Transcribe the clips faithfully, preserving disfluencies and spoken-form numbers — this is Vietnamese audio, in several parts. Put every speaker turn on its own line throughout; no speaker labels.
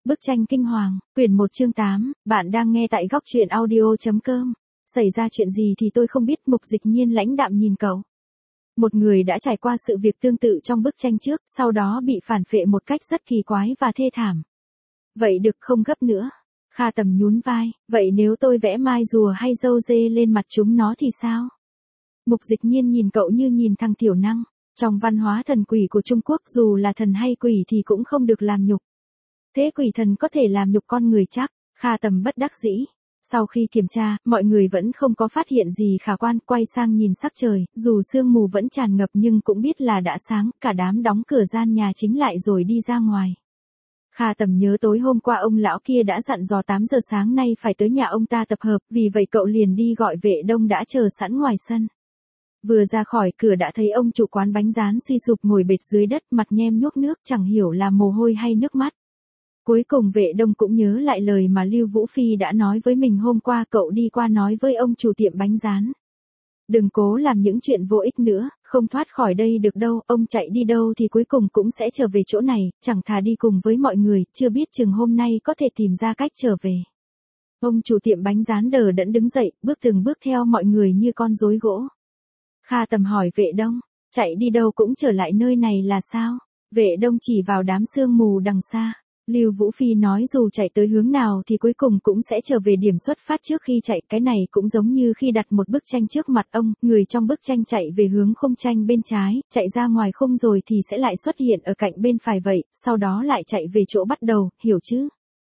Bức tranh kinh hoàng, quyển một chương tám, bạn đang nghe tại góc truyện audio.com. Xảy ra chuyện gì thì tôi không biết. Mục Dịch Nhiên lãnh đạm nhìn cậu. Một người đã trải qua sự việc tương tự trong bức tranh trước, sau đó bị phản phệ một cách rất kỳ quái và thê thảm. Vậy được không gấp nữa. Kha Tầm nhún vai, vậy nếu tôi vẽ mai rùa hay dâu dê lên mặt chúng nó thì sao? Mục Dịch Nhiên nhìn cậu như nhìn thằng tiểu năng. Trong văn hóa thần quỷ của Trung Quốc, dù là thần hay quỷ thì cũng không được làm nhục. Thế quỷ thần có thể làm nhục con người chắc? Kha Tầm bất đắc dĩ. Sau khi kiểm tra, mọi người vẫn không có phát hiện gì khả quan. Quay sang nhìn sắc trời, dù sương mù vẫn tràn ngập nhưng cũng biết là đã sáng. Cả đám đóng cửa gian nhà chính lại rồi đi ra ngoài. Kha Tầm nhớ tối hôm qua ông lão kia đã dặn dò tám giờ sáng nay phải tới nhà ông ta tập hợp. Vì vậy cậu liền đi gọi vệ đông đã chờ sẵn ngoài sân. Vừa ra khỏi cửa đã thấy ông chủ quán bánh rán suy sụp ngồi bệt dưới đất, mặt nhem nhuốc nước, chẳng hiểu là mồ hôi hay nước mắt. Cuối cùng vệ đông cũng nhớ lại lời mà Lưu Vũ Phi đã nói với mình hôm qua. Cậu đi qua nói với ông chủ tiệm bánh rán: đừng cố làm những chuyện vô ích nữa, không thoát khỏi đây được đâu. Ông chạy đi đâu thì cuối cùng cũng sẽ trở về chỗ này, chẳng thà đi cùng với mọi người, chưa biết chừng hôm nay có thể tìm ra cách trở về. Ông chủ tiệm bánh rán đờ đẫn đứng dậy, bước từng bước theo mọi người như con rối gỗ. Kha Tầm hỏi vệ đông, chạy đi đâu cũng trở lại nơi này là sao? Vệ đông chỉ vào đám sương mù đằng xa. Lưu Vũ Phi nói dù chạy tới hướng nào thì cuối cùng cũng sẽ trở về điểm xuất phát trước khi chạy. Cái này cũng giống như khi đặt một bức tranh trước mặt ông, người trong bức tranh chạy về hướng khung tranh bên trái, chạy ra ngoài khung rồi thì sẽ lại xuất hiện ở cạnh bên phải vậy, sau đó lại chạy về chỗ bắt đầu, hiểu chứ?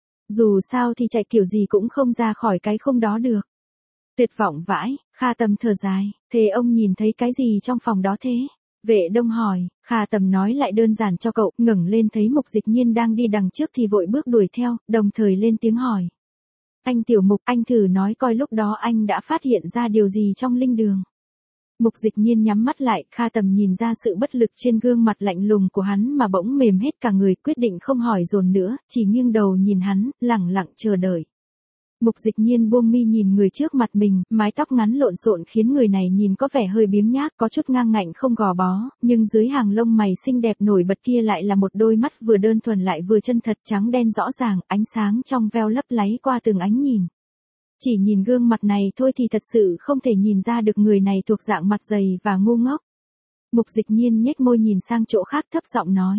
Dù sao thì chạy kiểu gì cũng không ra khỏi cái khung đó được. Tuyệt vọng vãi, Kha Tầm thở dài, thế ông nhìn thấy cái gì trong phòng đó thế? Vệ đông hỏi, Kha Tầm nói lại đơn giản cho cậu, ngẩng lên thấy Mục Dịch Nhiên đang đi đằng trước thì vội bước đuổi theo, đồng thời lên tiếng hỏi. Anh Tiểu Mục, anh thử nói coi lúc đó anh đã phát hiện ra điều gì trong linh đường. Mục Dịch Nhiên nhắm mắt lại, Kha Tầm nhìn ra sự bất lực trên gương mặt lạnh lùng của hắn mà bỗng mềm hết cả người, quyết định không hỏi dồn nữa, chỉ nghiêng đầu nhìn hắn, lẳng lặng chờ đợi. Mục Dịch Nhiên buông mi nhìn người trước mặt mình, mái tóc ngắn lộn xộn khiến người này nhìn có vẻ hơi biếng nhác, có chút ngang ngạnh không gò bó, nhưng dưới hàng lông mày xinh đẹp nổi bật kia lại là một đôi mắt vừa đơn thuần lại vừa chân thật, trắng đen rõ ràng, ánh sáng trong veo lấp láy qua từng ánh nhìn. Chỉ nhìn gương mặt này thôi thì thật sự không thể nhìn ra được người này thuộc dạng mặt dày và ngu ngốc. Mục Dịch Nhiên nhếch môi nhìn sang chỗ khác thấp giọng nói.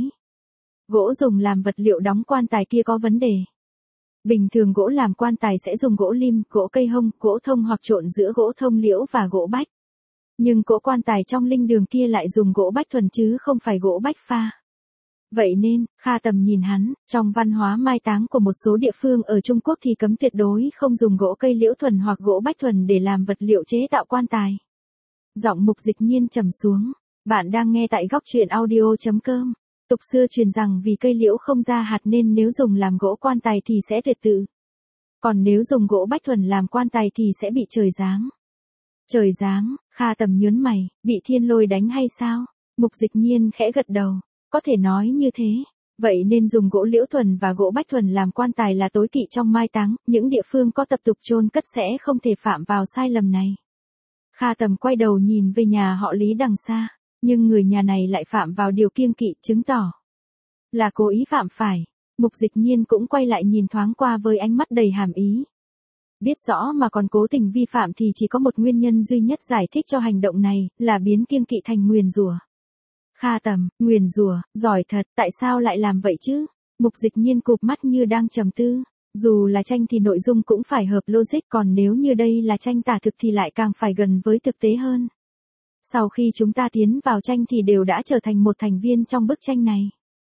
Gỗ dùng làm vật liệu đóng quan tài kia có vấn đề. Bình thường gỗ làm quan tài sẽ dùng gỗ lim, gỗ cây hông, gỗ thông hoặc trộn giữa gỗ thông liễu và gỗ bách. Nhưng cỗ quan tài trong linh đường kia lại dùng gỗ bách thuần chứ không phải gỗ bách pha. Vậy nên, Kha Tầm nhìn hắn, trong văn hóa mai táng của một số địa phương ở Trung Quốc thì cấm tuyệt đối không dùng gỗ cây liễu thuần hoặc gỗ bách thuần để làm vật liệu chế tạo quan tài. Giọng Mục Dịch Nhiên trầm xuống. Bạn đang nghe tại góc truyện audio.com. Tục xưa truyền rằng vì cây liễu không ra hạt nên nếu dùng làm gỗ quan tài thì sẽ tuyệt tự. Còn nếu dùng gỗ bách thuần làm quan tài thì sẽ bị trời giáng. Trời giáng, Kha Tầm nhớn mày, bị thiên lôi đánh hay sao? Mục Dịch Nhiên khẽ gật đầu, có thể nói như thế. Vậy nên dùng gỗ liễu thuần và gỗ bách thuần làm quan tài là tối kỵ trong mai táng, những địa phương có tập tục chôn cất sẽ không thể phạm vào sai lầm này. Kha Tầm quay đầu nhìn về nhà họ Lý đằng xa. Nhưng người nhà này lại phạm vào điều kiêng kỵ, chứng tỏ là cố ý phạm phải. Mục Dịch Nhiên cũng quay lại nhìn thoáng qua với ánh mắt đầy hàm ý. Biết rõ mà còn cố tình vi phạm thì chỉ có một nguyên nhân duy nhất giải thích cho hành động này, là biến kiêng kỵ thành nguyền rủa. Kha Tầm, nguyền rủa, giỏi thật, tại sao lại làm vậy chứ? Mục Dịch Nhiên cụp mắt như đang trầm tư. Dù là tranh thì nội dung cũng phải hợp logic, còn nếu như đây là tranh tả thực thì lại càng phải gần với thực tế hơn. Sau khi chúng ta tiến vào tranh thì đều đã trở thành một thành viên trong bức tranh này.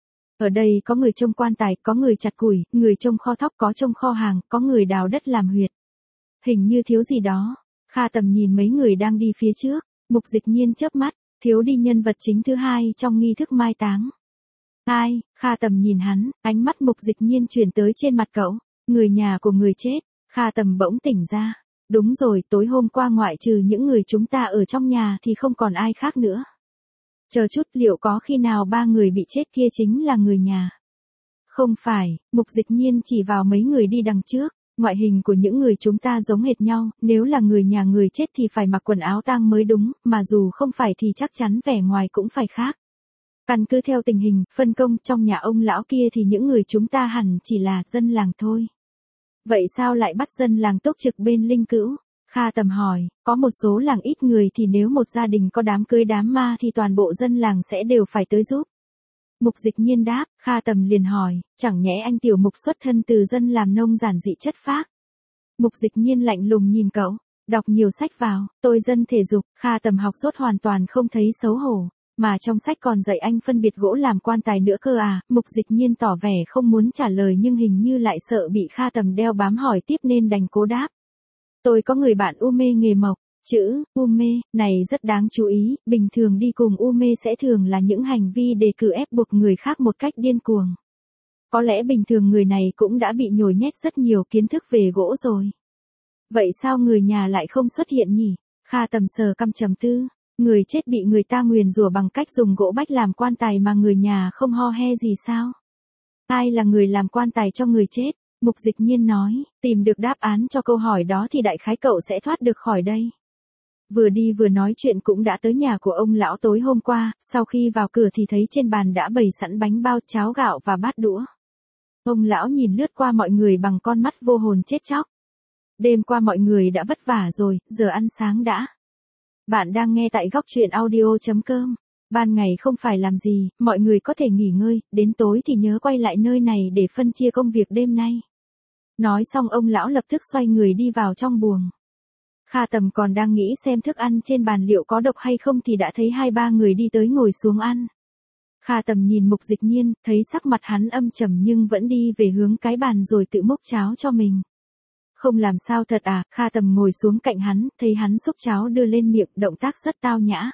Ở đây có người trông quan tài, có người chặt củi, người trông kho thóc, có trông kho hàng, có người đào đất làm huyệt. Hình như thiếu gì đó. Kha Tầm nhìn mấy người đang đi phía trước. Mục Dịch Nhiên chớp mắt, thiếu đi nhân vật chính thứ hai trong nghi thức mai táng. Ai? Kha Tầm nhìn hắn, ánh mắt Mục Dịch Nhiên chuyển tới trên mặt cậu. Người nhà của người chết. Kha Tầm bỗng tỉnh ra. Đúng rồi, tối hôm qua ngoại trừ những người chúng ta ở trong nhà thì không còn ai khác nữa. Chờ chút, liệu có khi nào ba người bị chết kia chính là người nhà? Không phải, Mục Dịch Nhiên chỉ vào mấy người đi đằng trước. Ngoại hình của những người chúng ta giống hệt nhau, nếu là người nhà người chết thì phải mặc quần áo tang mới đúng, mà dù không phải thì chắc chắn vẻ ngoài cũng phải khác. Căn cứ theo tình hình, phân công trong nhà ông lão kia thì những người chúng ta hẳn chỉ là dân làng thôi. Vậy sao lại bắt dân làng túc trực bên linh cữu? Kha Tầm hỏi, có một số làng ít người thì nếu một gia đình có đám cưới đám ma thì toàn bộ dân làng sẽ đều phải tới giúp. Mục Dịch Nhiên đáp, Kha Tầm liền hỏi, chẳng nhẽ anh tiểu mục xuất thân từ dân làm nông giản dị chất phác. Mục Dịch Nhiên lạnh lùng nhìn cậu, đọc nhiều sách vào, tôi dân thể dục. Kha Tầm học dốt hoàn toàn không thấy xấu hổ, mà trong sách còn dạy anh phân biệt gỗ làm quan tài nữa cơ à. Mục Dịch Nhiên tỏ vẻ không muốn trả lời nhưng hình như lại sợ bị Kha Tầm đeo bám hỏi tiếp nên đành cố đáp. Tôi có người bạn u mê nghề mộc. Chữ u mê này rất đáng chú ý, bình thường đi cùng u mê sẽ thường là những hành vi đề cử ép buộc người khác một cách điên cuồng. Có lẽ bình thường người này cũng đã bị nhồi nhét rất nhiều kiến thức về gỗ rồi. Vậy sao người nhà lại không xuất hiện nhỉ? Kha Tầm sờ cằm trầm tư, người chết bị người ta nguyền rủa bằng cách dùng gỗ bách làm quan tài mà người nhà không ho he gì sao? Ai là người làm quan tài cho người chết? Mục Dịch Nhiên nói, tìm được đáp án cho câu hỏi đó thì đại khái cậu sẽ thoát được khỏi đây. Vừa đi vừa nói chuyện cũng đã tới nhà của ông lão tối hôm qua, sau khi vào cửa thì thấy trên bàn đã bày sẵn bánh bao, cháo gạo và bát đũa. Ông lão nhìn lướt qua mọi người bằng con mắt vô hồn chết chóc. Đêm qua mọi người đã vất vả rồi, giờ ăn sáng đã. Bạn đang nghe tại góc truyện audio chấm com. Ban ngày không phải làm gì, mọi người có thể nghỉ ngơi, đến tối thì nhớ quay lại nơi này để phân chia công việc đêm nay. Nói xong ông lão lập tức xoay người đi vào trong buồng. Kha Tầm còn đang nghĩ xem thức ăn trên bàn liệu có độc hay không thì đã thấy hai ba người đi tới ngồi xuống ăn. Kha Tầm nhìn Mục Dịch Nhiên, thấy sắc mặt hắn âm trầm nhưng vẫn đi về hướng cái bàn rồi tự múc cháo cho mình. Không làm sao thật à? Kha Tầm ngồi xuống cạnh hắn, thấy hắn xúc cháo đưa lên miệng, động tác rất tao nhã.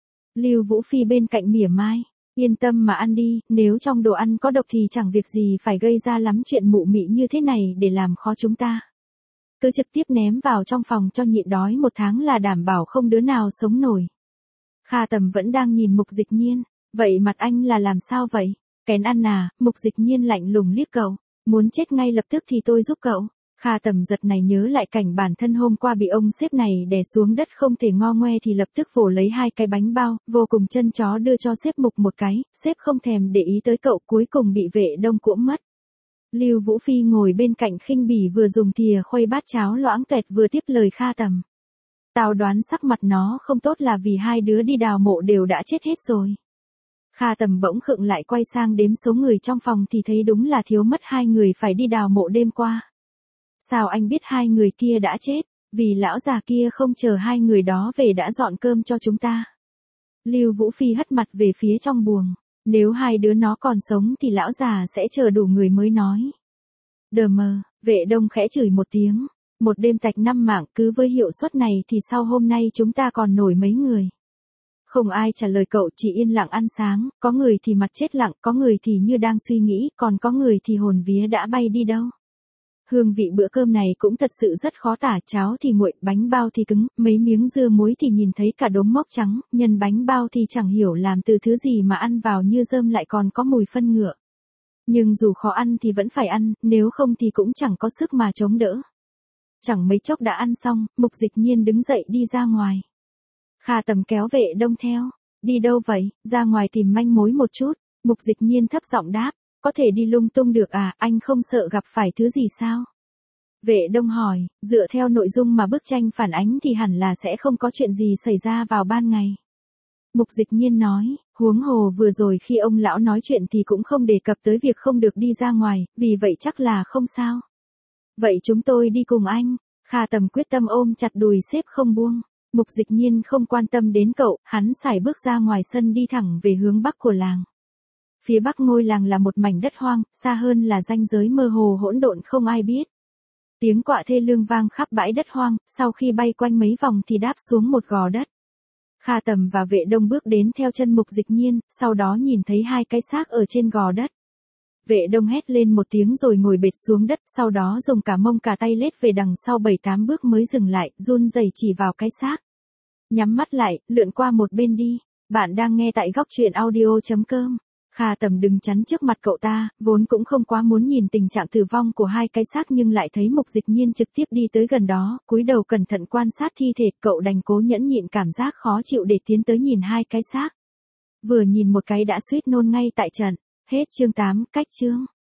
Lưu Vũ Phi bên cạnh mỉa mai, yên tâm mà ăn đi, nếu trong đồ ăn có độc thì chẳng việc gì phải gây ra lắm chuyện mụ mị như thế này để làm khó chúng ta. Cứ trực tiếp ném vào trong phòng cho nhịn đói một tháng là đảm bảo không đứa nào sống nổi. Kha Tầm vẫn đang nhìn Mục Dịch Nhiên, vậy mặt anh là làm sao vậy? Kén ăn à? Mục Dịch Nhiên lạnh lùng liếc cậu, muốn chết ngay lập tức thì tôi giúp cậu. Kha Tầm giật này nhớ lại cảnh bản thân hôm qua bị ông sếp này đè xuống đất không thể ngo ngoe thì lập tức vồ lấy hai cái bánh bao, vô cùng chân chó đưa cho sếp Mục một cái, sếp không thèm để ý tới cậu cuối cùng bị Vệ Đông cuỗm mất. Lưu Vũ Phi ngồi bên cạnh khinh bỉ vừa dùng thìa khuấy bát cháo loãng tuẹt vừa tiếp lời Kha Tầm. Tao đoán sắc mặt nó không tốt là vì hai đứa đi đào mộ đều đã chết hết rồi. Kha Tầm bỗng khựng lại quay sang đếm số người trong phòng thì thấy đúng là thiếu mất hai người phải đi đào mộ đêm qua. Sao anh biết hai người kia đã chết? Vì lão già kia không chờ hai người đó về đã dọn cơm cho chúng ta. Lưu Vũ Phi hất mặt về phía trong buồng. Nếu hai đứa nó còn sống thì lão già sẽ chờ đủ người mới nói. Đờ mờ, Vệ Đông khẽ chửi một tiếng. Một đêm tạch năm mạng, cứ với hiệu suất này thì sau hôm nay chúng ta còn nổi mấy người. Không ai trả lời cậu, chỉ yên lặng ăn sáng, có người thì mặt chết lặng, có người thì như đang suy nghĩ, còn có người thì hồn vía đã bay đi đâu. Hương vị bữa cơm này cũng thật sự rất khó tả, cháo thì nguội, bánh bao thì cứng, mấy miếng dưa muối thì nhìn thấy cả đốm mốc trắng, nhân bánh bao thì chẳng hiểu làm từ thứ gì mà ăn vào như rơm lại còn có mùi phân ngựa. Nhưng dù khó ăn thì vẫn phải ăn, nếu không thì cũng chẳng có sức mà chống đỡ. Chẳng mấy chốc đã ăn xong, Mục Dịch Nhiên đứng dậy đi ra ngoài. Kha Tầm kéo Vệ Đông theo. Đi đâu vậy? Ra ngoài tìm manh mối một chút. Mục Dịch Nhiên thấp giọng đáp. Có thể đi lung tung được à, anh không sợ gặp phải thứ gì sao? Vệ Đông hỏi, dựa theo nội dung mà bức tranh phản ánh thì hẳn là sẽ không có chuyện gì xảy ra vào ban ngày. Mục Dịch Nhiên nói, huống hồ vừa rồi khi ông lão nói chuyện thì cũng không đề cập tới việc không được đi ra ngoài, vì vậy chắc là không sao. Vậy chúng tôi đi cùng anh. Kha Tầm quyết tâm ôm chặt đùi sếp không buông. Mục Dịch Nhiên không quan tâm đến cậu, hắn sải bước ra ngoài sân đi thẳng về hướng bắc của làng. Phía bắc ngôi làng là một mảnh đất hoang, xa hơn là ranh giới mơ hồ hỗn độn không ai biết. Tiếng quạ thê lương vang khắp bãi đất hoang, sau khi bay quanh mấy vòng thì đáp xuống một gò đất. Kha Tầm và Vệ Đông bước đến theo chân Mục Dịch Nhiên, sau đó nhìn thấy hai cái xác ở trên gò đất. Vệ Đông hét lên một tiếng rồi ngồi bệt xuống đất, sau đó dùng cả mông cả tay lết về đằng sau bảy tám bước mới dừng lại, run rẩy chỉ vào cái xác. Nhắm mắt lại, lượn qua một bên đi. Bạn đang nghe tại góc truyện audio chấm com. Kha Tầm đứng chắn trước mặt cậu ta, vốn cũng không quá muốn nhìn tình trạng tử vong của hai cái xác nhưng lại thấy Mục Dịch Nhiên trực tiếp đi tới gần đó, cúi đầu cẩn thận quan sát thi thể, cậu đành cố nhẫn nhịn cảm giác khó chịu để tiến tới nhìn hai cái xác. Vừa nhìn một cái đã suýt nôn ngay tại trận. Hết chương tám, cách chương.